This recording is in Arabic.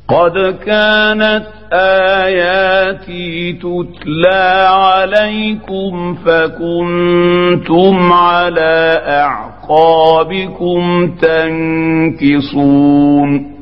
قد كانت آياتي تتلى عليكم فكنتم على أعقابكم تنكصون